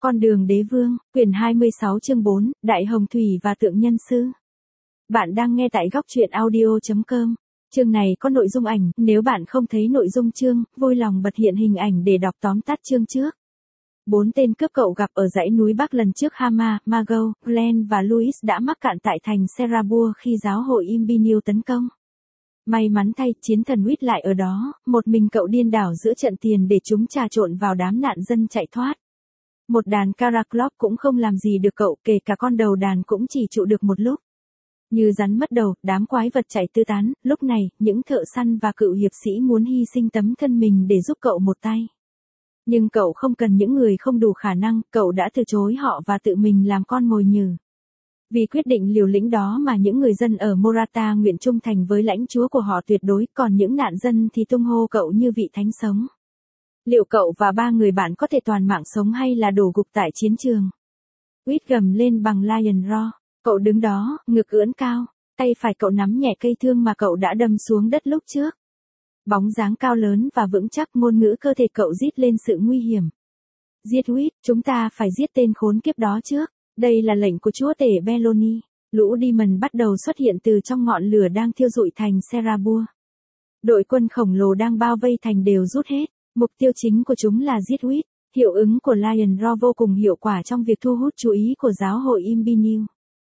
Con đường đế vương, quyển 26 chương 4, Đại Hồng Thủy và Tượng Nhân Sư. Bạn đang nghe tại góc truyện audio.com. Chương này có nội dung ảnh, nếu bạn không thấy nội dung chương, vui lòng bật hiện hình ảnh để đọc tóm tắt chương trước. 4 tên cướp cậu gặp ở dãy núi Bắc lần trước Hama, Mago, Glenn và Louis đã mắc cạn tại thành Serabua khi giáo hội Imbinil tấn công. May mắn thay, chiến thần Huýt lại ở đó, một mình cậu điên đảo giữa trận tiền để chúng trà trộn vào đám nạn dân chạy thoát. Một đàn Caraklop cũng không làm gì được cậu, kể cả con đầu đàn cũng chỉ trụ được một lúc. Như rắn mất đầu, đám quái vật chạy tứ tán, lúc này, những thợ săn và cựu hiệp sĩ muốn hy sinh tấm thân mình để giúp cậu một tay. Nhưng cậu không cần những người không đủ khả năng, cậu đã từ chối họ và tự mình làm con mồi nhử. Vì quyết định liều lĩnh đó mà những người dân ở Morata nguyện trung thành với lãnh chúa của họ tuyệt đối, còn những nạn dân thì tung hô cậu như vị thánh sống. Liệu cậu và 3 người bạn có thể toàn mạng sống hay là đổ gục tại chiến trường? Huýt gầm lên bằng Lion Roar. Cậu đứng đó, ngực ưỡn cao, tay phải cậu nắm nhẹ cây thương mà cậu đã đâm xuống đất lúc trước. Bóng dáng cao lớn và vững chắc, ngôn ngữ cơ thể cậu rít lên sự nguy hiểm. Giết Huýt, chúng ta phải giết tên khốn kiếp đó trước. Đây là lệnh của chúa tể Belloni. Lũ Demon bắt đầu xuất hiện từ trong ngọn lửa đang thiêu rụi thành Serabua. Đội quân khổng lồ đang bao vây thành đều rút hết. Mục tiêu chính của chúng là giết Huýt. Hiệu ứng của Lion Roar vô cùng hiệu quả trong việc thu hút chú ý của giáo hội Imbinil.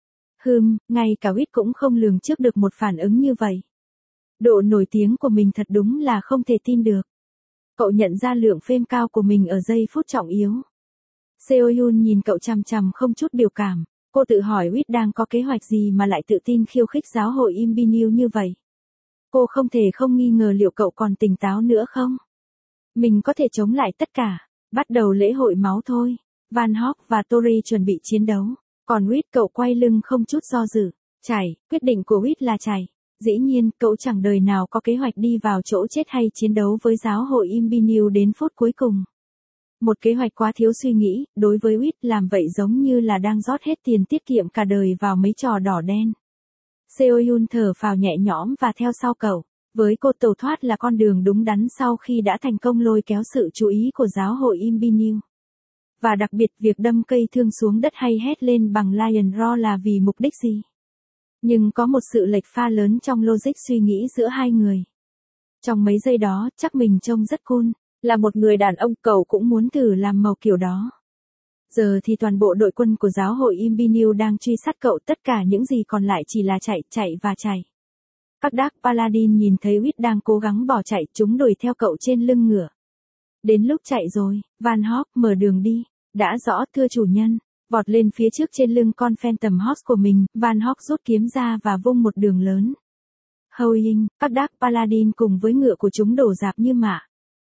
Ngay cả Huýt cũng không lường trước được một phản ứng như vậy. Độ nổi tiếng của mình thật đúng là không thể tin được. Cậu nhận ra lượng fame cao của mình ở giây phút trọng yếu. Seoyun nhìn cậu chằm chằm không chút biểu cảm. Cô tự hỏi Huýt đang có kế hoạch gì mà lại tự tin khiêu khích giáo hội Imbinil như vậy. Cô không thể không nghi ngờ liệu cậu còn tỉnh táo nữa không. Mình có thể chống lại tất cả. Bắt đầu lễ hội máu thôi. Van Hawk và Tori chuẩn bị chiến đấu. Còn Huýt cậu quay lưng không chút do dự. Chảy, quyết định của Huýt là chảy. Dĩ nhiên, cậu chẳng đời nào có kế hoạch đi vào chỗ chết hay chiến đấu với giáo hội Imbinil đến phút cuối cùng. Một kế hoạch quá thiếu suy nghĩ, đối với Huýt làm vậy giống như là đang rót hết tiền tiết kiệm cả đời vào mấy trò đỏ đen. Seoyun thở phào nhẹ nhõm và theo sau cậu. Với cô tẩu thoát là con đường đúng đắn sau khi đã thành công lôi kéo sự chú ý của giáo hội Imbinil. Và đặc biệt việc đâm cây thương xuống đất hay hét lên bằng Lion Roar là vì mục đích gì? Nhưng có một sự lệch pha lớn trong logic suy nghĩ giữa hai người. Trong mấy giây đó, chắc mình trông rất cool. Là một người đàn ông, cậu cũng muốn thử làm màu kiểu đó. Giờ thì toàn bộ đội quân của giáo hội Imbinil đang truy sát cậu, tất cả những gì còn lại chỉ là chạy và chạy. Các Dark Paladin nhìn thấy Huýt đang cố gắng bỏ chạy, chúng đuổi theo cậu trên lưng ngựa. Đến lúc chạy rồi, Van Hawk mở đường đi. Đã rõ, thưa chủ nhân. Vọt lên phía trước trên lưng con Phantom Horse của mình, Van Hawk rút kiếm ra và vung một đường lớn. Howling, các Dark Paladin cùng với ngựa của chúng đổ rạp như mạ.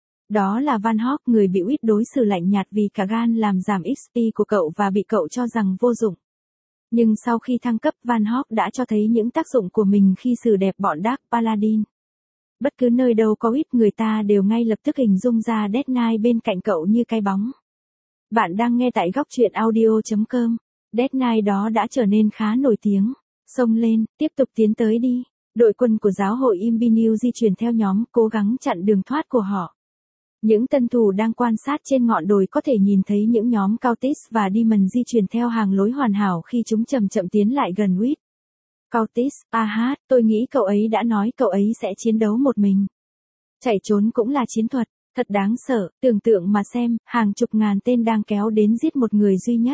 Đó là Van Hawk, người bị Huýt đối xử lạnh nhạt vì cả gan làm giảm XP của cậu và bị cậu cho rằng vô dụng. Nhưng sau khi thăng cấp, Van Hawk đã cho thấy những tác dụng của mình khi xử đẹp bọn Dark Paladin. Bất cứ nơi đâu có Huýt, người ta đều ngay lập tức hình dung ra Death Knight bên cạnh cậu như cái bóng. Bạn đang nghe tại góc truyện audio.com. Death Knight đó đã trở nên khá nổi tiếng. Xông lên, tiếp tục tiến tới đi. Đội quân của giáo hội Imbinil di chuyển theo nhóm, cố gắng chặn đường thoát của họ. Những tân thủ đang quan sát trên ngọn đồi có thể nhìn thấy những nhóm Cultist và Demon di chuyển theo hàng lối hoàn hảo khi chúng chậm chậm tiến lại gần Huýt. Cultist, tôi nghĩ cậu ấy đã nói cậu ấy sẽ chiến đấu một mình. Chạy trốn cũng là chiến thuật, thật đáng sợ, tưởng tượng mà xem, hàng chục ngàn tên đang kéo đến giết một người duy nhất.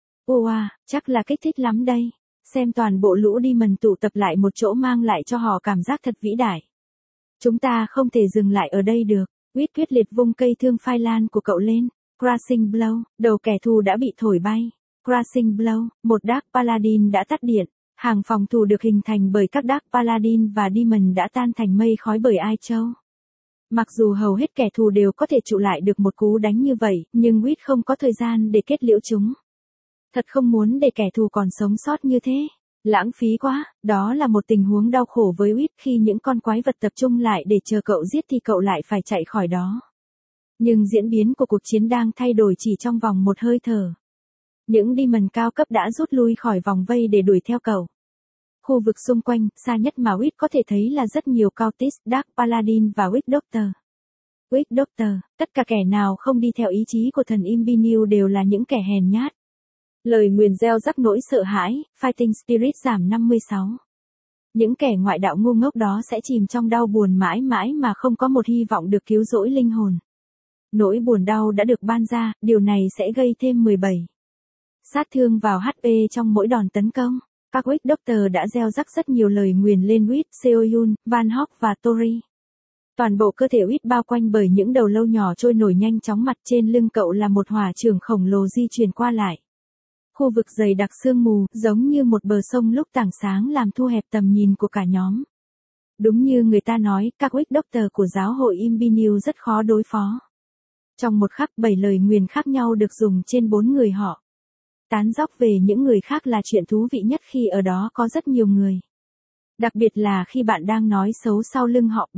Chắc là kích thích lắm đây. Xem toàn bộ lũ Demon tụ tập lại một chỗ mang lại cho họ cảm giác thật vĩ đại. Chúng ta không thể dừng lại ở đây được. Huýt quyết liệt vung cây thương phai lan của cậu lên. Crashing Blow, đầu kẻ thù đã bị thổi bay. Crashing Blow, một Dark Paladin đã tắt điện. Hàng phòng thủ được hình thành bởi các Dark Paladin và Demon đã tan thành mây khói bởi Ai Châu. Mặc dù hầu hết kẻ thù đều có thể trụ lại được một cú đánh như vậy, nhưng Huýt không có thời gian để kết liễu chúng. Thật không muốn để kẻ thù còn sống sót như thế. Lãng phí quá, đó là một tình huống đau khổ với Huýt khi những con quái vật tập trung lại để chờ cậu giết thì cậu lại phải chạy khỏi đó. Nhưng diễn biến của cuộc chiến đang thay đổi chỉ trong vòng một hơi thở. Những Demon cao cấp đã rút lui khỏi vòng vây để đuổi theo cậu. Khu vực xung quanh, xa nhất mà Huýt có thể thấy là rất nhiều Cultist, Dark Paladin và Witch Doctor. Witch Doctor, tất cả kẻ nào không đi theo ý chí của thần Imbinew đều là những kẻ hèn nhát. Lời nguyền gieo rắc nỗi sợ hãi, Fighting Spirit giảm 56. Những kẻ ngoại đạo ngu ngốc đó sẽ chìm trong đau buồn mãi mãi mà không có một hy vọng được cứu rỗi linh hồn. Nỗi buồn đau đã được ban ra, điều này sẽ gây thêm 17 sát thương vào HP trong mỗi đòn tấn công. Các Witch Doctor đã gieo rắc rất nhiều lời nguyền lên Witch, Seoyun, Van Hawk và Tori. Toàn bộ cơ thể Witch bao quanh bởi những đầu lâu nhỏ trôi nổi nhanh chóng, mặt trên lưng cậu là một hỏa trường khổng lồ di chuyển qua lại. Khu vực dày đặc sương mù, giống như một bờ sông lúc tảng sáng làm thu hẹp tầm nhìn của cả nhóm. Đúng như người ta nói, các Witch Doctor của giáo hội Imbinew rất khó đối phó. Trong một khắc 7 lời nguyền khác nhau được dùng trên 4 người họ. Tán dóc về những người khác là chuyện thú vị nhất khi ở đó có rất nhiều người. Đặc biệt là khi bạn đang nói xấu sau lưng họ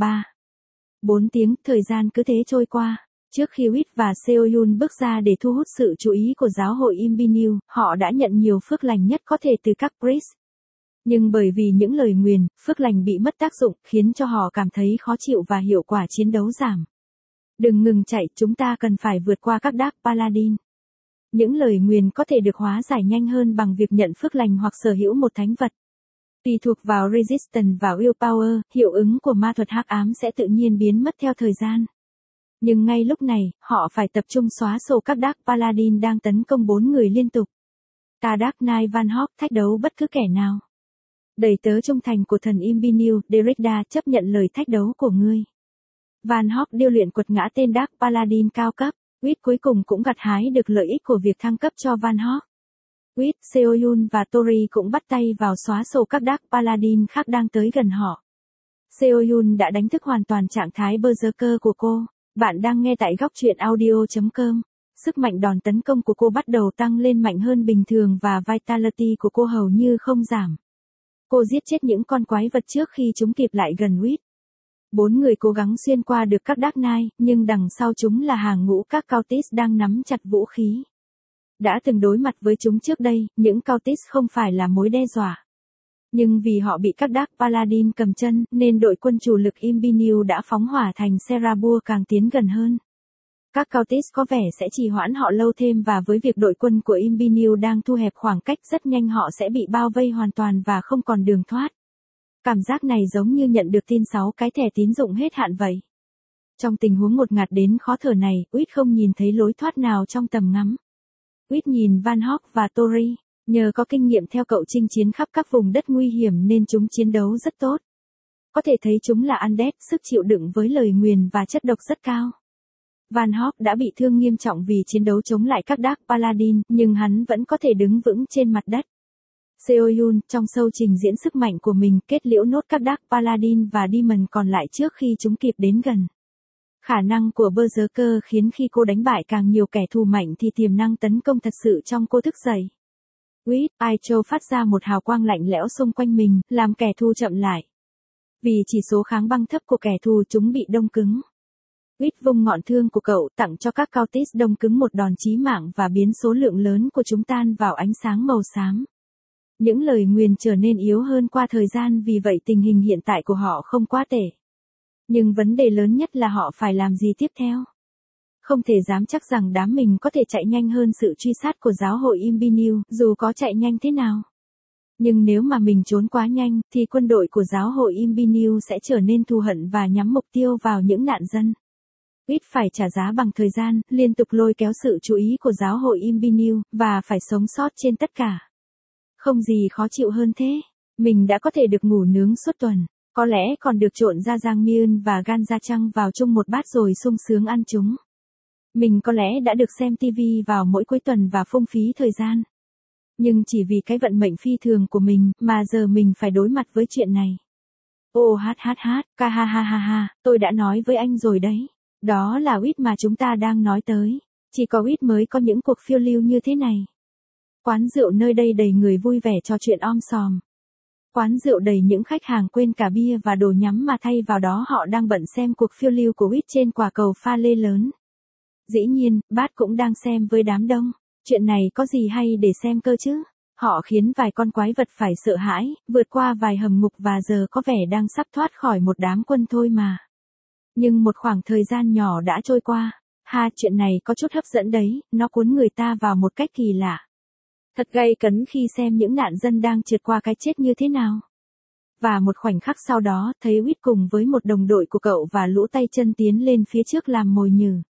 3-4 tiếng, thời gian cứ thế trôi qua. Trước khi Witch và Seoyun bước ra để thu hút sự chú ý của giáo hội Imbinew, họ đã nhận nhiều phước lành nhất có thể từ các priest. Nhưng bởi vì những lời nguyền, phước lành bị mất tác dụng, khiến cho họ cảm thấy khó chịu và hiệu quả chiến đấu giảm. Đừng ngừng chạy, chúng ta cần phải vượt qua các Dark Paladin. Những lời nguyền có thể được hóa giải nhanh hơn bằng việc nhận phước lành hoặc sở hữu một thánh vật. Tùy thuộc vào Resistance và Willpower, hiệu ứng của ma thuật hắc ám sẽ tự nhiên biến mất theo thời gian. Nhưng ngay lúc này, họ phải tập trung xóa sổ các Dark Paladin đang tấn công 4 người liên tục. Ta Dark Knight Van Hawk thách đấu bất cứ kẻ nào. Đầy tớ trung thành của thần Imbinew, Derrida chấp nhận lời thách đấu của ngươi. Van Hawk điêu luyện quật ngã tên Dark Paladin cao cấp. Witch cuối cùng cũng gặt hái được lợi ích của việc thăng cấp cho Van Hawk. Witch, Seoyun và Tori cũng bắt tay vào xóa sổ các Dark Paladin khác đang tới gần họ. Seoyun đã đánh thức hoàn toàn trạng thái berserker của cô. Bạn đang nghe tại góc truyện audio.com. Sức mạnh đòn tấn công của cô bắt đầu tăng lên mạnh hơn bình thường và vitality của cô hầu như không giảm. Cô giết chết những con quái vật trước khi chúng kịp lại gần Witch. 4 người cố gắng xuyên qua được các Dark Knight, nhưng đằng sau chúng là hàng ngũ các Cultist đang nắm chặt vũ khí. Đã từng đối mặt với chúng trước đây, những Cultist không phải là mối đe dọa. Nhưng vì họ bị các Dark Paladin cầm chân, nên đội quân chủ lực Imbinew đã phóng hỏa thành Serabur càng tiến gần hơn. Các Cultist có vẻ sẽ trì hoãn họ lâu thêm, và với việc đội quân của Imbinew đang thu hẹp khoảng cách, rất nhanh họ sẽ bị bao vây hoàn toàn và không còn đường thoát. Cảm giác này giống như nhận được tin 6 cái thẻ tín dụng hết hạn vậy. Trong tình huống ngột ngạt đến khó thở này, Witch không nhìn thấy lối thoát nào trong tầm ngắm. Witch nhìn Van Hawk và Tori, nhờ có kinh nghiệm theo cậu chinh chiến khắp các vùng đất nguy hiểm nên chúng chiến đấu rất tốt. Có thể thấy chúng là undead, sức chịu đựng với lời nguyền và chất độc rất cao. Van Hawk đã bị thương nghiêm trọng vì chiến đấu chống lại các Dark Paladin, nhưng hắn vẫn có thể đứng vững trên mặt đất. Seoyun, trong show trình diễn sức mạnh của mình, kết liễu nốt các Dark Paladin và Demon còn lại trước khi chúng kịp đến gần. Khả năng của Berserker khiến khi cô đánh bại càng nhiều kẻ thù mạnh thì tiềm năng tấn công thật sự trong cô thức dậy. Witch, Aicho phát ra một hào quang lạnh lẽo xung quanh mình, làm kẻ thù chậm lại. Vì chỉ số kháng băng thấp của kẻ thù, chúng bị đông cứng. Witch vung ngọn thương của cậu tặng cho các Cultist đông cứng một đòn chí mạng và biến số lượng lớn của chúng tan vào ánh sáng màu xám. Những lời nguyền trở nên yếu hơn qua thời gian, vì vậy tình hình hiện tại của họ không quá tệ. Nhưng vấn đề lớn nhất là họ phải làm gì tiếp theo. Không thể dám chắc rằng đám mình có thể chạy nhanh hơn sự truy sát của giáo hội Imbinew, dù có chạy nhanh thế nào. Nhưng nếu mà mình trốn quá nhanh, thì quân đội của giáo hội Imbinew sẽ trở nên thù hận và nhắm mục tiêu vào những nạn dân. Witch phải trả giá bằng thời gian, liên tục lôi kéo sự chú ý của giáo hội Imbinew, và phải sống sót trên tất cả. Không gì khó chịu hơn thế. Mình đã có thể được ngủ nướng suốt tuần. Có lẽ còn được trộn ra jangmyeon và ganjachang vào chung một bát rồi sung sướng ăn chúng. Mình có lẽ đã được xem TV vào mỗi cuối tuần và phung phí thời gian. Nhưng chỉ vì cái vận mệnh phi thường của mình mà giờ mình phải đối mặt với chuyện này. Ô hát, ca ha ha, tôi đã nói với anh rồi đấy. Đó là Witch mà chúng ta đang nói tới. Chỉ có Witch mới có những cuộc phiêu lưu như thế này. Quán rượu nơi đây đầy người vui vẻ trò chuyện om sòm. Quán rượu đầy những khách hàng quên cả bia và đồ nhắm, mà thay vào đó họ đang bận xem cuộc phiêu lưu của Witch trên quả cầu pha lê lớn. Dĩ nhiên, Bát cũng đang xem với đám đông. Chuyện này có gì hay để xem cơ chứ? Họ khiến vài con quái vật phải sợ hãi, vượt qua vài hầm ngục và giờ có vẻ đang sắp thoát khỏi một đám quân thôi mà. Nhưng một khoảng thời gian nhỏ đã trôi qua. Chuyện này có chút hấp dẫn đấy, nó cuốn người ta vào một cách kỳ lạ. Thật gay cấn khi xem những nạn dân đang trượt qua cái chết như thế nào. Và một khoảnh khắc sau đó, thấy Whit cùng với một đồng đội của cậu và lũ tay chân tiến lên phía trước làm mồi nhử.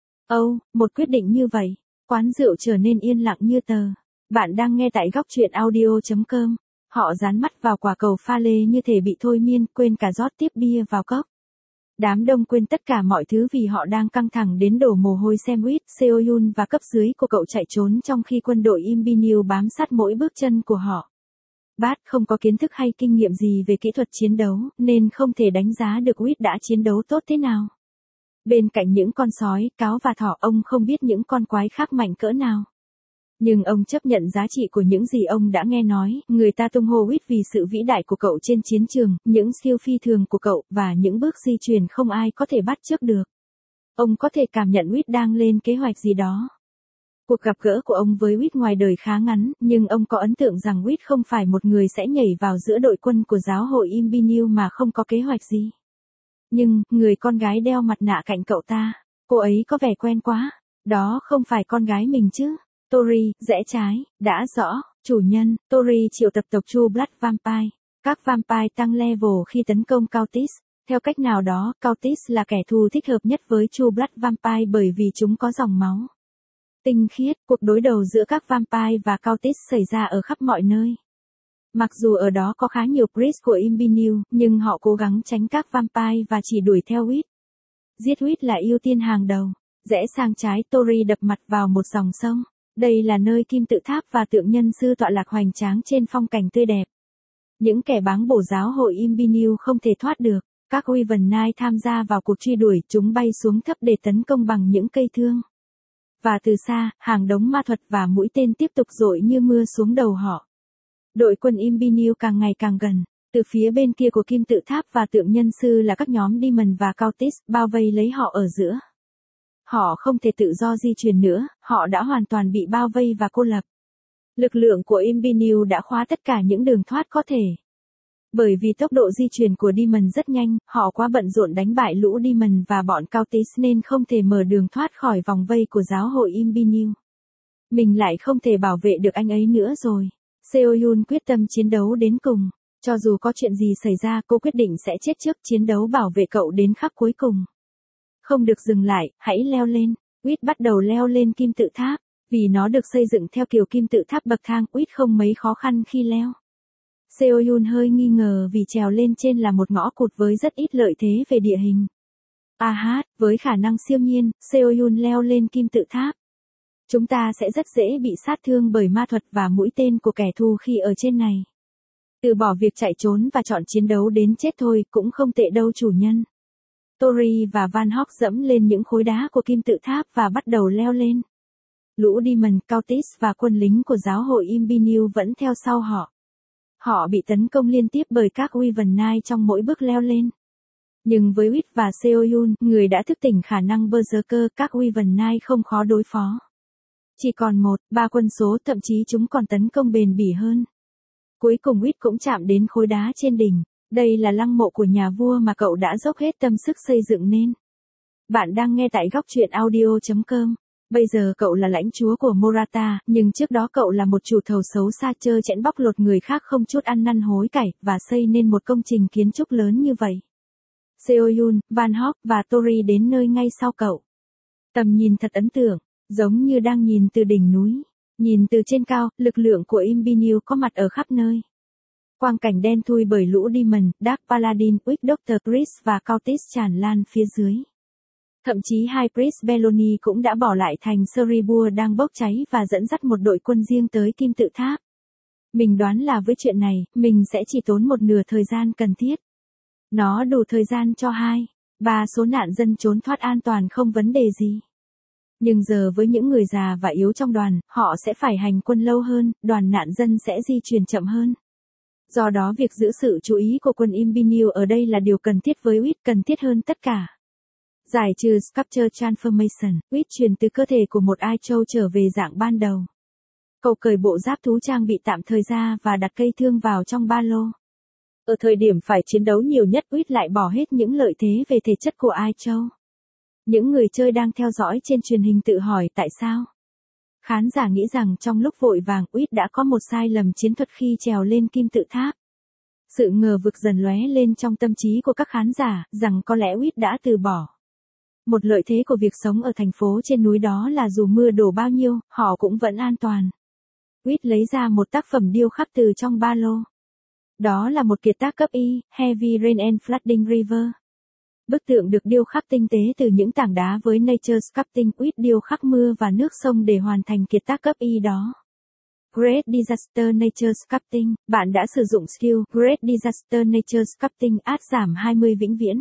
Một quyết định như vậy. Quán rượu trở nên yên lặng như tờ. Bạn đang nghe tại góc truyện audio.com. Họ dán mắt vào quả cầu pha lê như thể bị thôi miên, quên cả rót tiếp bia vào cốc. Đám đông quên tất cả mọi thứ vì họ đang căng thẳng đến đổ mồ hôi xem Whit, Seoyun và cấp dưới của cậu chạy trốn trong khi quân đội Imperial bám sát mỗi bước chân của họ. Bát không có kiến thức hay kinh nghiệm gì về kỹ thuật chiến đấu, nên không thể đánh giá được Whit đã chiến đấu tốt thế nào. Bên cạnh những con sói, cáo và thỏ, ông không biết những con quái khác mạnh cỡ nào. Nhưng ông chấp nhận giá trị của những gì ông đã nghe nói, người ta tung hô Whit vì sự vĩ đại của cậu trên chiến trường, những siêu phi thường của cậu, và những bước di chuyển không ai có thể bắt chước được. Ông có thể cảm nhận Whit đang lên kế hoạch gì đó. Cuộc gặp gỡ của ông với Whit ngoài đời khá ngắn, nhưng ông có ấn tượng rằng Whit không phải một người sẽ nhảy vào giữa đội quân của giáo hội Imperial mà không có kế hoạch gì. Nhưng, người con gái đeo mặt nạ cạnh cậu ta, cô ấy có vẻ quen quá. Đó không phải con gái mình chứ. Tori, rẽ trái, đã rõ, chủ nhân, Tori triệu tập tộc True Blood Vampire. Các vampire tăng level khi tấn công Cultist. Theo cách nào đó, Cultist là kẻ thù thích hợp nhất với True Blood Vampire bởi vì chúng có dòng máu tinh khiết. Cuộc đối đầu giữa các vampire và Cultist xảy ra ở khắp mọi nơi. Mặc dù ở đó có khá nhiều priest của Imperial, nhưng họ cố gắng tránh các vampire và chỉ đuổi theo Whit. Giết Whit là ưu tiên hàng đầu. Rẽ sang trái, Tori đập mặt vào một dòng sông. Đây là nơi kim tự tháp và tượng nhân sư tọa lạc hoành tráng trên phong cảnh tươi đẹp. Những kẻ báng bổ giáo hội Imperial không thể thoát được. Các Wyvern Knight tham gia vào cuộc truy đuổi, chúng bay xuống thấp để tấn công bằng những cây thương. Và từ xa, hàng đống ma thuật và mũi tên tiếp tục dội như mưa xuống đầu họ. Đội quân Imperial càng ngày càng gần. Từ phía bên kia của kim tự tháp và tượng nhân sư là các nhóm Demon và Cultist bao vây lấy họ ở giữa. Họ không thể tự do di chuyển nữa, họ đã hoàn toàn bị bao vây và cô lập. Lực lượng của Imperial đã khóa tất cả những đường thoát có thể. Bởi vì tốc độ di chuyển của Demon rất nhanh, họ quá bận rộn đánh bại lũ Demon và bọn Cultist nên không thể mở đường thoát khỏi vòng vây của giáo hội Imperial. Mình lại không thể bảo vệ được anh ấy nữa rồi. Seoyun quyết tâm chiến đấu đến cùng. Cho dù có chuyện gì xảy ra, cô quyết định sẽ chết trước chiến đấu bảo vệ cậu đến khắc cuối cùng. Không được dừng lại, hãy leo lên. Whit bắt đầu leo lên kim tự tháp. Vì nó được xây dựng theo kiểu kim tự tháp bậc thang, Whit không mấy khó khăn khi leo. Seoyun hơi nghi ngờ vì trèo lên trên là một ngõ cụt với rất ít lợi thế về địa hình. Với khả năng siêu nhiên, Seoyun leo lên kim tự tháp. Chúng ta sẽ rất dễ bị sát thương bởi ma thuật và mũi tên của kẻ thù khi ở trên này. Từ bỏ việc chạy trốn và chọn chiến đấu đến chết thôi cũng không tệ đâu chủ nhân. Tori và Van Hawk dẫm lên những khối đá của kim tự tháp và bắt đầu leo lên. Lũ Demon, Cultist và quân lính của giáo hội Imperial vẫn theo sau họ. Họ bị tấn công liên tiếp bởi các Wyvern Knight trong mỗi bước leo lên. Nhưng với Whit và Seoyun, người đã thức tỉnh khả năng Berserker, các Wyvern Knight không khó đối phó. Chỉ còn 1-3 quân số, thậm chí chúng còn tấn công bền bỉ hơn. Cuối cùng Whit cũng chạm đến khối đá trên đỉnh. Đây là lăng mộ của nhà vua mà cậu đã dốc hết tâm sức xây dựng nên. Bạn đang nghe tại góc truyện audio.com. Bây giờ cậu là lãnh chúa của Morata, nhưng trước đó cậu là một chủ thầu xấu xa trơ trẽn bóc lột người khác không chút ăn năn hối cải, và xây nên một công trình kiến trúc lớn như vậy. Seoyun, Van Hawk và Tori đến nơi ngay sau cậu. Tầm nhìn thật ấn tượng, giống như đang nhìn từ đỉnh núi. Nhìn từ trên cao, lực lượng của Imperial có mặt ở khắp nơi. Quang cảnh đen thui bởi lũ Demon, Dark Paladin, Witch Doctor Chris và Cultist tràn lan phía dưới. Thậm chí hai Priest Belloni cũng đã bỏ lại thành Ceribur đang bốc cháy và dẫn dắt một đội quân riêng tới kim tự tháp. Mình đoán là với chuyện này, mình sẽ chỉ tốn một nửa thời gian cần thiết. Nó đủ thời gian cho 2-3 số nạn dân trốn thoát an toàn không vấn đề gì. Nhưng giờ với những người già và yếu trong đoàn, họ sẽ phải hành quân lâu hơn, đoàn nạn dân sẽ di chuyển chậm hơn. Do đó việc giữ sự chú ý của quân Imperial ở đây là điều cần thiết với Whit, cần thiết hơn tất cả. Giải trừ Sculpture Transformation, Whit chuyển từ cơ thể của một ai châu trở về dạng ban đầu. Cậu cởi bộ giáp thú trang bị tạm thời ra và đặt cây thương vào trong ba lô. Ở thời điểm phải chiến đấu nhiều nhất, Uyết lại bỏ hết những lợi thế về thể chất của Ai Châu. Những người chơi đang theo dõi trên truyền hình tự hỏi tại sao. Khán giả nghĩ rằng trong lúc vội vàng, Uyết đã có một sai lầm chiến thuật khi trèo lên kim tự tháp. Sự ngờ vực dần lóe lên trong tâm trí của các khán giả, rằng có lẽ Uyết đã từ bỏ. Một lợi thế của việc sống ở thành phố trên núi đó là dù mưa đổ bao nhiêu, họ cũng vẫn an toàn. Uyết lấy ra một tác phẩm điêu khắc từ trong ba lô. Đó là một kiệt tác cấp Y, Heavy Rain and Flooding River. Bức tượng được điêu khắc tinh tế từ những tảng đá với Nature Sculpting. Uyết điêu khắc mưa và nước sông để hoàn thành kiệt tác cấp Y đó. Great Disaster Nature Sculpting, bạn đã sử dụng skill Great Disaster Nature Sculpting át giảm 20 vĩnh viễn.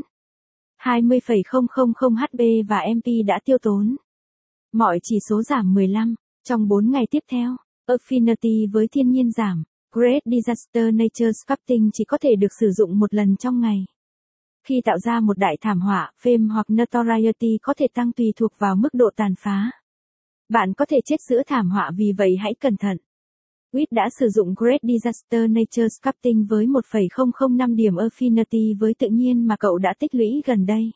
20,000 HP và MP đã tiêu tốn. Mọi chỉ số giảm 15. Trong 4 ngày tiếp theo, Affinity với thiên nhiên giảm. Great Disaster Nature Sculpting chỉ có thể được sử dụng một lần trong ngày. Khi tạo ra một đại thảm họa, fame hoặc notoriety có thể tăng tùy thuộc vào mức độ tàn phá. Bạn có thể chết giữa thảm họa, vì vậy hãy cẩn thận. Uyết đã sử dụng Great Disaster Nature Sculpting với 1,005 điểm Affinity với tự nhiên mà cậu đã tích lũy gần đây.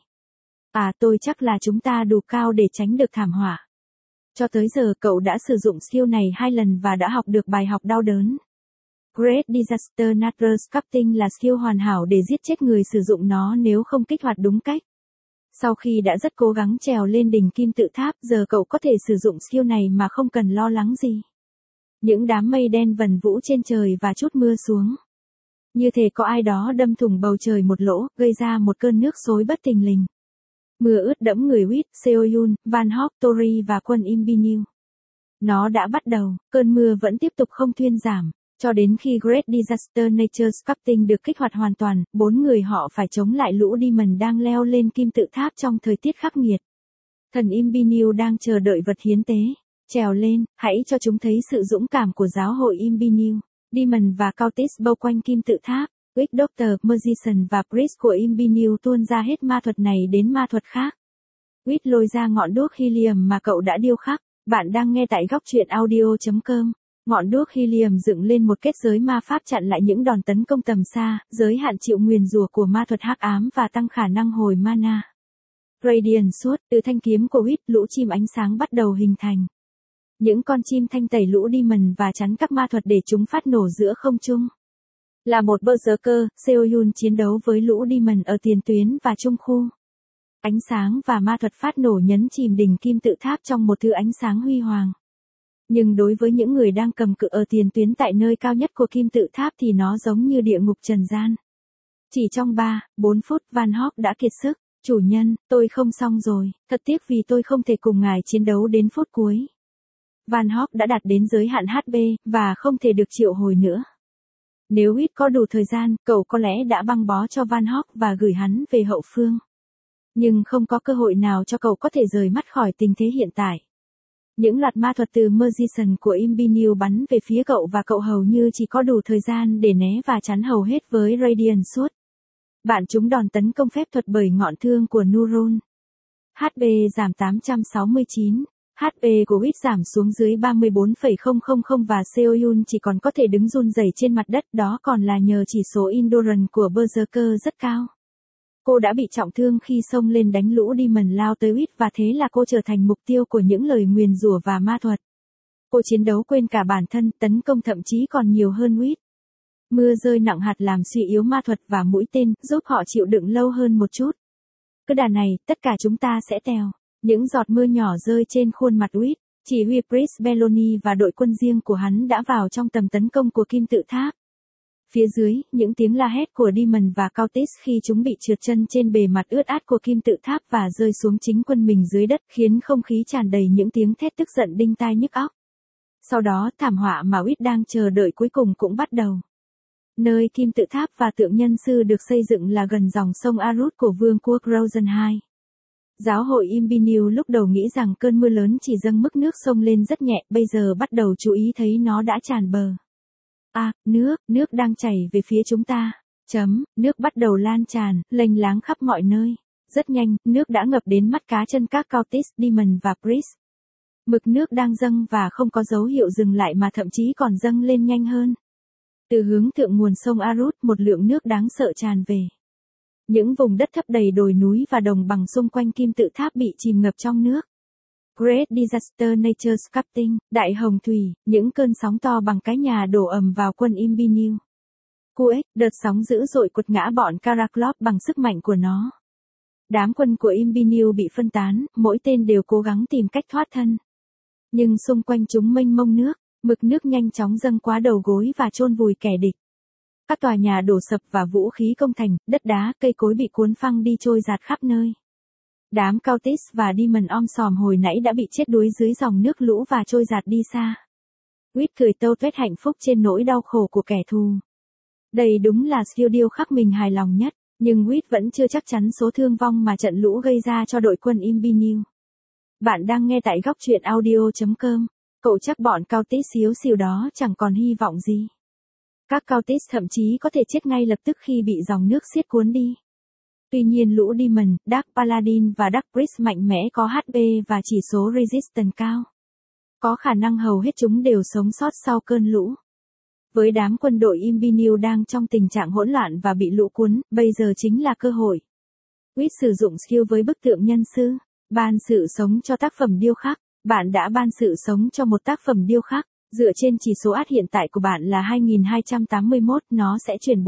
Tôi chắc là chúng ta đủ cao để tránh được thảm họa. Cho tới giờ cậu đã sử dụng skill này 2 lần và đã học được bài học đau đớn. Great Disaster Nature Sculpting là skill hoàn hảo để giết chết người sử dụng nó nếu không kích hoạt đúng cách. Sau khi đã rất cố gắng trèo lên đỉnh kim tự tháp, giờ cậu có thể sử dụng skill này mà không cần lo lắng gì. Những đám mây đen vần vũ trên trời và chút mưa xuống. Như thể có ai đó đâm thủng bầu trời một lỗ, gây ra một cơn nước xối bất thình lình. Mưa ướt đẫm người Uyết, Seoyun, Van Hok, Tori và quân Imbinu. Nó đã bắt đầu, cơn mưa vẫn tiếp tục không thuyên giảm. Cho đến khi Great Disaster Nature Sculpting được kích hoạt hoàn toàn, 4 người họ phải chống lại lũ Demon đang leo lên kim tự tháp trong thời tiết khắc nghiệt. Thần Imbinu đang chờ đợi vật hiến tế. Trèo lên, hãy cho chúng thấy sự dũng cảm của giáo hội Imbinu. Demon và Cultist bao quanh kim tự tháp. Witch Doctor, Magician và Priest của Imbinu tuôn ra hết ma thuật này đến ma thuật khác. Witch lôi ra ngọn đuốc helium mà cậu đã điêu khắc. Bạn đang nghe tại góc truyện audio.com. Ngọn đuốc helium dựng lên một kết giới ma pháp chặn lại những đòn tấn công tầm xa, giới hạn chịu nguyền rủa của ma thuật hắc ám và tăng khả năng hồi mana. Radiant Sword, từ thanh kiếm của Witch, lũ chim ánh sáng bắt đầu hình thành. Những con chim thanh tẩy lũ Demon và chắn các ma thuật để chúng phát nổ giữa không trung. Là một berserker, Seoyun chiến đấu với lũ Demon ở tiền tuyến và trung khu. Ánh sáng và ma thuật phát nổ nhấn chìm đỉnh kim tự tháp trong một thứ ánh sáng huy hoàng. Nhưng đối với những người đang cầm cự ở tiền tuyến tại nơi cao nhất của kim tự tháp thì nó giống như địa ngục trần gian. Chỉ trong 3-4 phút, Van Hok đã kiệt sức. Chủ nhân, tôi không xong rồi, thật tiếc vì tôi không thể cùng ngài chiến đấu đến phút cuối. Van Hok đã đạt đến giới hạn HP, và không thể được triệu hồi nữa. Nếu Uyết có đủ thời gian, cậu có lẽ đã băng bó cho Van Hok và gửi hắn về hậu phương. Nhưng không có cơ hội nào cho cậu có thể rời mắt khỏi tình thế hiện tại. Những loạt ma thuật từ Magician của Imbinu bắn về phía cậu và cậu hầu như chỉ có đủ thời gian để né và chắn hầu hết với Radiant Sword. Bạn trúng đòn tấn công phép thuật bởi ngọn thương của Nurul. HP giảm 869. HP của Uyết giảm xuống dưới 34,000 và Seoyun chỉ còn có thể đứng run rẩy trên mặt đất, đó còn là nhờ chỉ số Endurance của Berserker rất cao. Cô đã bị trọng thương khi xông lên đánh lũ Demon lao tới Uyết và thế là cô trở thành mục tiêu của những lời nguyền rủa và ma thuật. Cô chiến đấu quên cả bản thân, tấn công thậm chí còn nhiều hơn Uyết. Mưa rơi nặng hạt làm suy yếu ma thuật và mũi tên, giúp họ chịu đựng lâu hơn một chút. Cứ đà này, tất cả chúng ta sẽ tèo. Những giọt mưa nhỏ rơi trên khuôn mặt Uyết. Chỉ huy Priest Belloni và đội quân riêng của hắn đã vào trong tầm tấn công của kim tự tháp. Phía dưới, những tiếng la hét của Demon và Cultist khi chúng bị trượt chân trên bề mặt ướt át của kim tự tháp và rơi xuống chính quân mình dưới đất khiến không khí tràn đầy những tiếng thét tức giận đinh tai nhức óc. Sau đó, thảm họa mà Uyết đang chờ đợi cuối cùng cũng bắt đầu. Nơi kim tự tháp và tượng nhân sư được xây dựng là gần dòng sông Arut của vương quốc Rosenheim. Giáo hội Imbinu lúc đầu nghĩ rằng cơn mưa lớn chỉ dâng mức nước sông lên rất nhẹ, bây giờ bắt đầu chú ý thấy nó đã tràn bờ. Nước đang chảy về phía chúng ta. Nước bắt đầu lan tràn, lênh láng khắp mọi nơi. Rất nhanh, nước đã ngập đến mắt cá chân các Cultist, Demon và Priest. Mực nước đang dâng và không có dấu hiệu dừng lại mà thậm chí còn dâng lên nhanh hơn. Từ hướng thượng nguồn sông Arut một lượng nước đáng sợ tràn về. Những vùng đất thấp đầy đồi núi và đồng bằng xung quanh kim tự tháp bị chìm ngập trong nước. Great Disaster Nature's Captain, Đại Hồng Thủy, những cơn sóng to bằng cái nhà đổ ầm vào quân Imbiniu. Quake, đợt sóng dữ dội quật ngã bọn Karaklov bằng sức mạnh của nó. Đám quân của Imbiniu bị phân tán, mỗi tên đều cố gắng tìm cách thoát thân. Nhưng xung quanh chúng mênh mông nước, mực nước nhanh chóng dâng quá đầu gối và chôn vùi kẻ địch. Các tòa nhà đổ sập và vũ khí công thành, đất đá, cây cối bị cuốn phăng đi trôi dạt khắp nơi. Đám Cultist và Demon Om hồi nãy đã bị chết đuối dưới dòng nước lũ và trôi dạt đi xa. Whit cười tâu tuét hạnh phúc trên nỗi đau khổ của kẻ thù. Đây đúng là skill điêu khắc mình hài lòng nhất, nhưng Whit vẫn chưa chắc chắn số thương vong mà trận lũ gây ra cho đội quân Imbiniu. Bạn đang nghe tại góc truyện audio.com. Cậu chắc bọn Cultist xíu xìu đó chẳng còn hy vọng gì. Các Cultist thậm chí có thể chết ngay lập tức khi bị dòng nước xiết cuốn đi. Tuy nhiên lũ Demon, Dark Paladin và Dark Priest mạnh mẽ có HP và chỉ số Resistance cao. Có khả năng hầu hết chúng đều sống sót sau cơn lũ. Với đám quân đội Imbiniu đang trong tình trạng hỗn loạn và bị lũ cuốn, bây giờ chính là cơ hội. Whit sử dụng skill với bức tượng nhân sư, ban sự sống cho tác phẩm điêu khắc. Bạn đã ban sự sống cho một tác phẩm điêu khắc. Dựa trên chỉ số át hiện tại của bạn là 2281, nó sẽ chuyển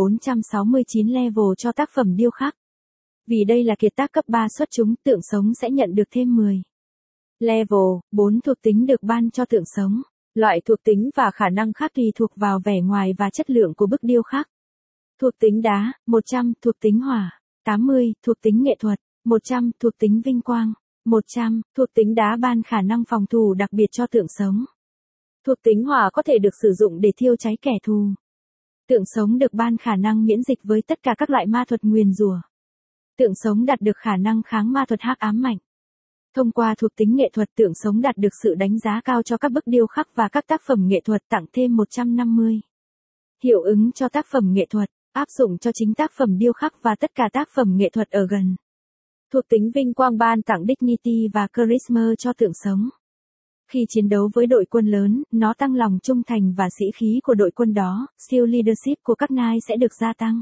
469 level cho tác phẩm điêu khắc. Vì đây là kiệt tác cấp 3 xuất chúng, tượng sống sẽ nhận được thêm 10 level, 4 thuộc tính được ban cho tượng sống. Loại thuộc tính và khả năng khác tùy thuộc vào vẻ ngoài và chất lượng của bức điêu khắc. Thuộc tính đá, 100, thuộc tính hỏa, 80, thuộc tính nghệ thuật, 100, thuộc tính vinh quang, 100, thuộc tính đá ban khả năng phòng thủ đặc biệt cho tượng sống. Thuộc tính hỏa có thể được sử dụng để thiêu cháy kẻ thù. Tượng sống được ban khả năng miễn dịch với tất cả các loại ma thuật nguyền rủa. Tượng sống đạt được khả năng kháng ma thuật hắc ám mạnh. Thông qua thuộc tính nghệ thuật, tượng sống đạt được sự đánh giá cao cho các bức điêu khắc và các tác phẩm nghệ thuật, tặng thêm 150. Hiệu ứng cho tác phẩm nghệ thuật, áp dụng cho chính tác phẩm điêu khắc và tất cả tác phẩm nghệ thuật ở gần. Thuộc tính vinh quang ban tặng Dignity và Charisma cho tượng sống. Khi chiến đấu với đội quân lớn, nó tăng lòng trung thành và sĩ khí của đội quân đó, skill leadership của các nai sẽ được gia tăng.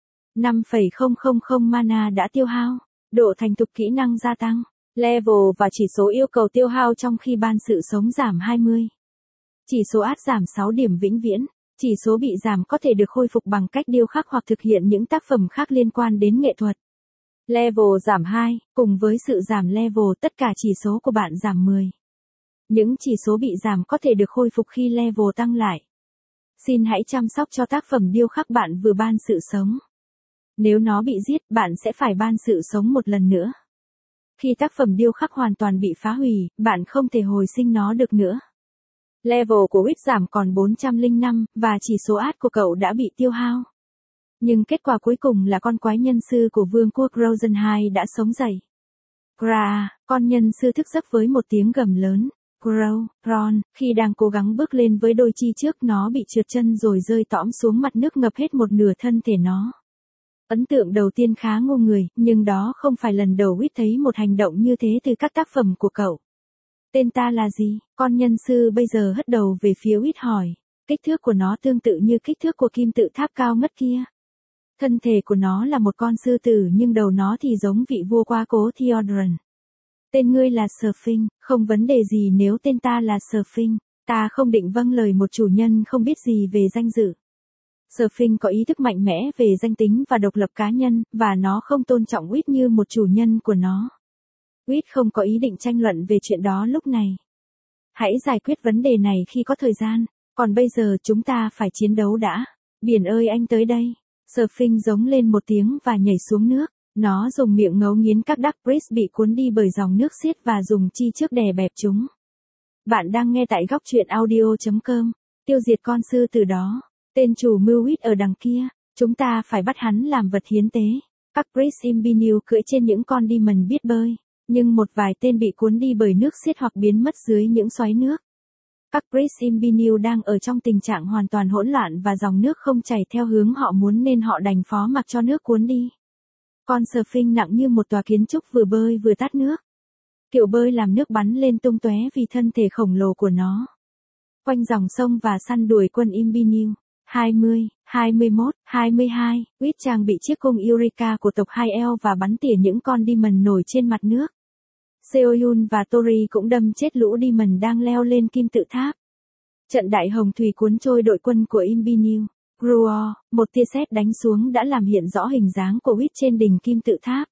5,000 mana đã tiêu hao, độ thành thục kỹ năng gia tăng, level và chỉ số yêu cầu tiêu hao trong khi ban sự sống giảm 20. Chỉ số át giảm 6 điểm vĩnh viễn, chỉ số bị giảm có thể được khôi phục bằng cách điêu khắc hoặc thực hiện những tác phẩm khác liên quan đến nghệ thuật. Level giảm 2, cùng với sự giảm level tất cả chỉ số của bạn giảm 10. Những chỉ số bị giảm có thể được khôi phục khi level tăng lại. Xin hãy chăm sóc cho tác phẩm điêu khắc bạn vừa ban sự sống. Nếu nó bị giết, bạn sẽ phải ban sự sống một lần nữa. Khi tác phẩm điêu khắc hoàn toàn bị phá hủy, bạn không thể hồi sinh nó được nữa. Level của Whit giảm còn 405, và chỉ số át của cậu đã bị tiêu hao. Nhưng kết quả cuối cùng là con quái nhân sư của vương quốc Rosenheim đã sống dậy. Gra, con nhân sư thức giấc với một tiếng gầm lớn. Grow, Ron, khi đang cố gắng bước lên với đôi chi trước nó bị trượt chân rồi rơi tõm xuống mặt nước ngập hết một nửa thân thể nó. Ấn tượng đầu tiên khá ngu người, nhưng đó không phải lần đầu Whit thấy một hành động như thế từ các tác phẩm của cậu. Tên ta là gì? Con nhân sư bây giờ hất đầu về phía Whit hỏi. Kích thước của nó tương tự như kích thước của kim tự tháp cao ngất kia. Thân thể của nó là một con sư tử nhưng đầu nó thì giống vị vua quá cố Theodoran. Tên ngươi là Surfing, không vấn đề gì nếu tên ta là Surfing. Ta không định vâng lời một chủ nhân không biết gì về danh dự. Surfing có ý thức mạnh mẽ về danh tính và độc lập cá nhân, và nó không tôn trọng Whit như một chủ nhân của nó. Whit không có ý định tranh luận về chuyện đó lúc này. Hãy giải quyết vấn đề này khi có thời gian, còn bây giờ chúng ta phải chiến đấu đã. Biển ơi anh tới đây. Surfing giống lên một tiếng và nhảy xuống nước. Nó dùng miệng ngấu nghiến các Dark Priest bị cuốn đi bởi dòng nước xiết và dùng chi trước đè bẹp chúng. Bạn đang nghe tại góc truyện audio.com. Tiêu diệt con sư tử đó. Tên chủ mưu Whit ở đằng kia. Chúng ta phải bắt hắn làm vật hiến tế. Các Priest Imbiniu cưỡi trên những con demon biết bơi. Nhưng một vài tên bị cuốn đi bởi nước xiết hoặc biến mất dưới những xoáy nước. Các Priest Imbiniu đang ở trong tình trạng hoàn toàn hỗn loạn và dòng nước không chảy theo hướng họ muốn nên họ đành phó mặc cho nước cuốn đi. Con Surfing nặng như một tòa kiến trúc vừa bơi vừa tát nước. Kiểu bơi làm nước bắn lên tung tóe vì thân thể khổng lồ của nó. Quanh dòng sông và săn đuổi quân Imbiniu. 20, 21, 22, Wit trang bị chiếc cung Eureka của tộc 2L và bắn tỉa những con demon nổi trên mặt nước. Seoyun và Tori cũng đâm chết lũ demon đang leo lên kim tự tháp. Trận đại hồng thủy cuốn trôi đội quân của Imbinu. Gruo, một tia sét đánh xuống đã làm hiện rõ hình dáng của Wit trên đỉnh kim tự tháp.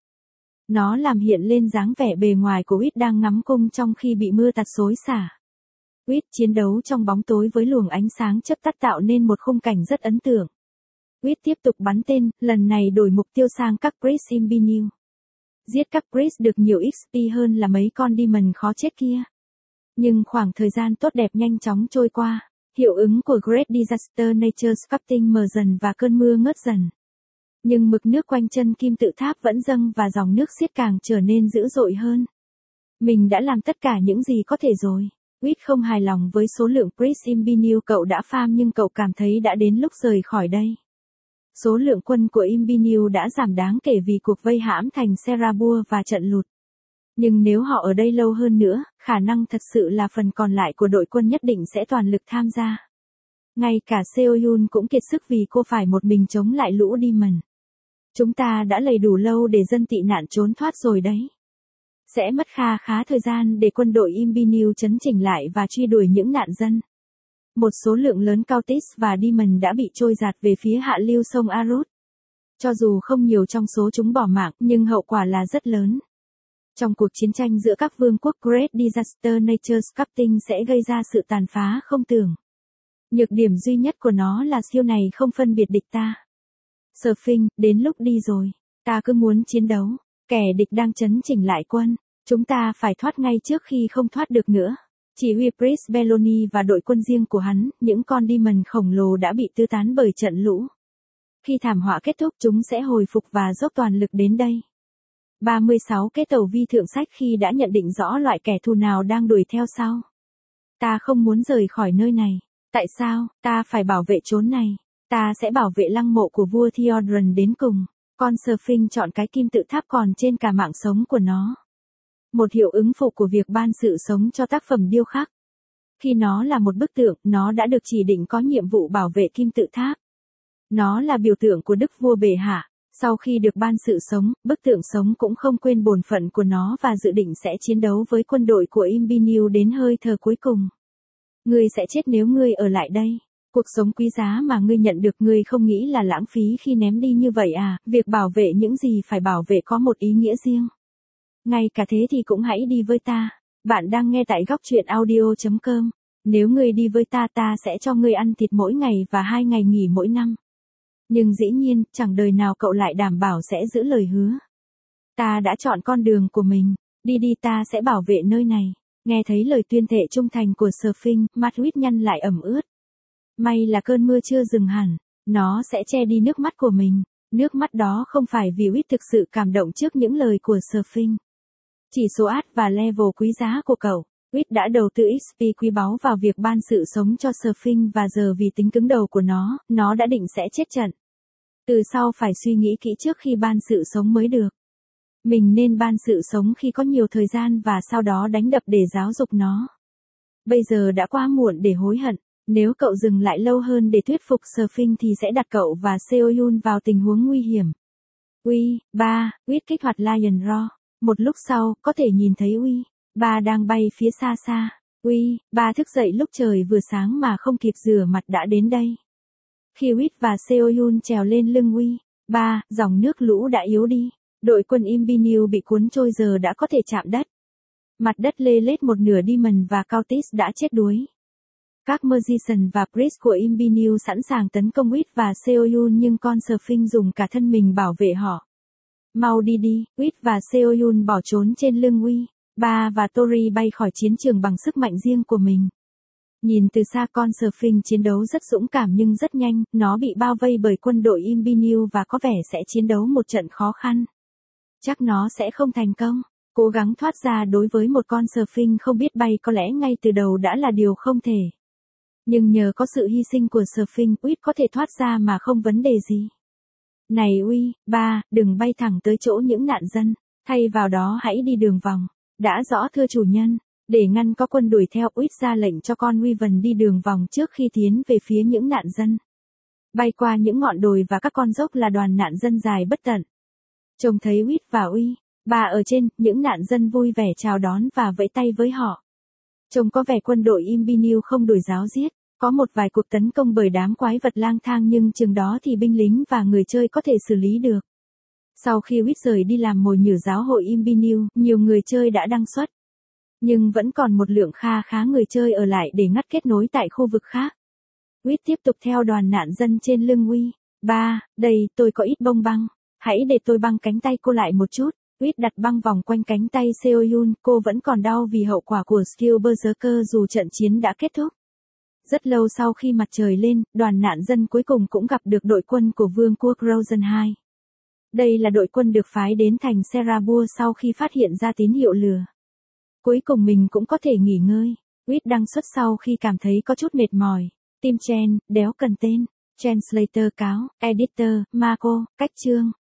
Nó làm hiện lên dáng vẻ bề ngoài của Wit đang ngắm cung trong khi bị mưa tạt xối xả. Wit chiến đấu trong bóng tối với luồng ánh sáng chớp tắt tạo nên một khung cảnh rất ấn tượng. Wit tiếp tục bắn tên, lần này đổi mục tiêu sang các Chris Imbinu. Giết các Chris được nhiều XP hơn là mấy con demon khó chết kia. Nhưng khoảng thời gian tốt đẹp nhanh chóng trôi qua, hiệu ứng của Great Disaster Nature's Sculpting mờ dần và cơn mưa ngớt dần. Nhưng mực nước quanh chân kim tự tháp vẫn dâng và dòng nước xiết càng trở nên dữ dội hơn. Mình đã làm tất cả những gì có thể rồi. Wit không hài lòng với số lượng Chris Imbinu cậu đã farm nhưng cậu cảm thấy đã đến lúc rời khỏi đây. Số lượng quân của Imbinu đã giảm đáng kể vì cuộc vây hãm thành Serabua và trận lụt. Nhưng nếu họ ở đây lâu hơn nữa, khả năng thật sự là phần còn lại của đội quân nhất định sẽ toàn lực tham gia. Ngay cả Seoyun cũng kiệt sức vì cô phải một mình chống lại lũ demon. Chúng ta đã lầy đủ lâu để dân tị nạn trốn thoát rồi đấy. Sẽ mất khá thời gian để quân đội Imbinu chấn chỉnh lại và truy đuổi những nạn dân. Một số lượng lớn Cultists và demon đã bị trôi giạt về phía hạ lưu sông Arut. Cho dù không nhiều trong số chúng bỏ mạng, nhưng hậu quả là rất lớn. Trong cuộc chiến tranh giữa các vương quốc Great Disaster Nature's Sculpting sẽ gây ra sự tàn phá không tưởng. Nhược điểm duy nhất của nó là siêu này không phân biệt địch ta. Surfing, đến lúc đi rồi. Ta cứ muốn chiến đấu. Kẻ địch đang chấn chỉnh lại quân. Chúng ta phải thoát ngay trước khi không thoát được nữa. Chỉ huy Prince Belloni và đội quân riêng của hắn, những con demon khổng lồ đã bị tứ tán bởi trận lũ. Khi thảm họa kết thúc chúng sẽ hồi phục và dốc toàn lực đến đây. 36 Cái tàu vi thượng sách khi đã nhận định rõ loại kẻ thù nào đang đuổi theo sau. Ta không muốn rời khỏi nơi này. Tại sao, ta phải bảo vệ chốn này? Ta sẽ bảo vệ lăng mộ của vua Theodron đến cùng. Con Surfing chọn cái kim tự tháp còn trên cả mạng sống của nó. Một hiệu ứng phụ của việc ban sự sống cho tác phẩm điêu khắc. Khi nó là một bức tượng, nó đã được chỉ định có nhiệm vụ bảo vệ kim tự tháp. Nó là biểu tượng của đức vua bệ hạ. Sau khi được ban sự sống, bức tượng sống cũng không quên bổn phận của nó và dự định sẽ chiến đấu với quân đội của Imbinu đến hơi thở cuối cùng. Ngươi sẽ chết nếu ngươi ở lại đây. Cuộc sống quý giá mà ngươi nhận được ngươi không nghĩ là lãng phí khi ném đi như vậy à, việc bảo vệ những gì phải bảo vệ có một ý nghĩa riêng. Ngay cả thế thì cũng hãy đi với ta. Bạn đang nghe tại góc truyện audio.com. Nếu ngươi đi với ta sẽ cho ngươi ăn thịt mỗi ngày và 2 ngày nghỉ mỗi năm. Nhưng dĩ nhiên, chẳng đời nào cậu lại đảm bảo sẽ giữ lời hứa. Ta đã chọn con đường của mình. Đi ta sẽ bảo vệ nơi này. Nghe thấy lời tuyên thệ trung thành của Surfing, mắt Wit nhăn lại ẩm ướt. May là cơn mưa chưa dừng hẳn. Nó sẽ che đi nước mắt của mình. Nước mắt đó không phải vì Wit thực sự cảm động trước những lời của Surfing. Chỉ số ad và level quý giá của cậu. Wit đã đầu tư XP quý báu vào việc ban sự sống cho Surfing và giờ vì tính cứng đầu của nó đã định sẽ chết trận. Từ sau phải suy nghĩ kỹ trước khi ban sự sống mới được. Mình nên ban sự sống khi có nhiều thời gian và sau đó đánh đập để giáo dục nó. Bây giờ đã quá muộn để hối hận. Nếu cậu dừng lại lâu hơn để thuyết phục Surfing thì sẽ đặt cậu và Seoyun vào tình huống nguy hiểm. Wit kích hoạt Lion Roar. Một lúc sau, có thể nhìn thấy Wit đang bay phía xa. Wit thức dậy lúc trời vừa sáng mà không kịp rửa mặt đã đến đây. Khi Wit và Seoyun trèo lên lưng Wit, dòng nước lũ đã yếu đi. Đội quân Imbinu bị cuốn trôi giờ đã có thể chạm đất. Mặt đất lê lết một nửa demon và Cultist đã chết đuối. Các Magician và Priest của Imbinu sẵn sàng tấn công Wit và Seoyun nhưng con Surfing dùng cả thân mình bảo vệ họ. Mau đi, Wit và Seoyun bỏ trốn trên lưng Wit, và Tori bay khỏi chiến trường bằng sức mạnh riêng của mình. Nhìn từ xa con Surfing chiến đấu rất dũng cảm nhưng rất nhanh, nó bị bao vây bởi quân đội Imbinu và có vẻ sẽ chiến đấu một trận khó khăn. Chắc nó sẽ không thành công. Cố gắng thoát ra đối với một con Surfing không biết bay có lẽ ngay từ đầu đã là điều không thể. Nhưng nhờ có sự hy sinh của Surfing, Wit có thể thoát ra mà không vấn đề gì. Này Wit, đừng bay thẳng tới chỗ những nạn dân, thay vào đó hãy đi đường vòng. Đã rõ thưa chủ nhân. Để ngăn có quân đuổi theo, Wit ra lệnh cho con Wyvern đi đường vòng trước khi tiến về phía những nạn dân. Bay qua những ngọn đồi và các con dốc là đoàn nạn dân dài bất tận. Trông thấy Whit và Uy, bà ở trên, những nạn dân vui vẻ chào đón và vẫy tay với họ. Trông có vẻ quân đội Imbiniu không đổi giáo giết, có một vài cuộc tấn công bởi đám quái vật lang thang nhưng chừng đó thì binh lính và người chơi có thể xử lý được. Sau khi Whit rời đi làm mồi nhử giáo hội Imbiniu, nhiều người chơi đã đăng xuất. Nhưng vẫn còn một lượng kha khá người chơi ở lại để ngắt kết nối tại khu vực khác. Whit tiếp tục theo đoàn nạn dân trên lưng Uy. Ba, đây, tôi có ít bông băng. Hãy để tôi băng cánh tay cô lại một chút. Whit đặt băng vòng quanh cánh tay Seoyun, cô vẫn còn đau vì hậu quả của skill Berserker dù trận chiến đã kết thúc. Rất lâu sau khi mặt trời lên, đoàn nạn dân cuối cùng cũng gặp được đội quân của Vương quốc Rosen II. Đây là đội quân được phái đến thành Serabur sau khi phát hiện ra tín hiệu lừa. Cuối cùng mình cũng có thể nghỉ ngơi. Whit đăng xuất sau khi cảm thấy có chút mệt mỏi. Tim Chen, đéo cần tên. Translator cáo, Editor, Marco, cách chương.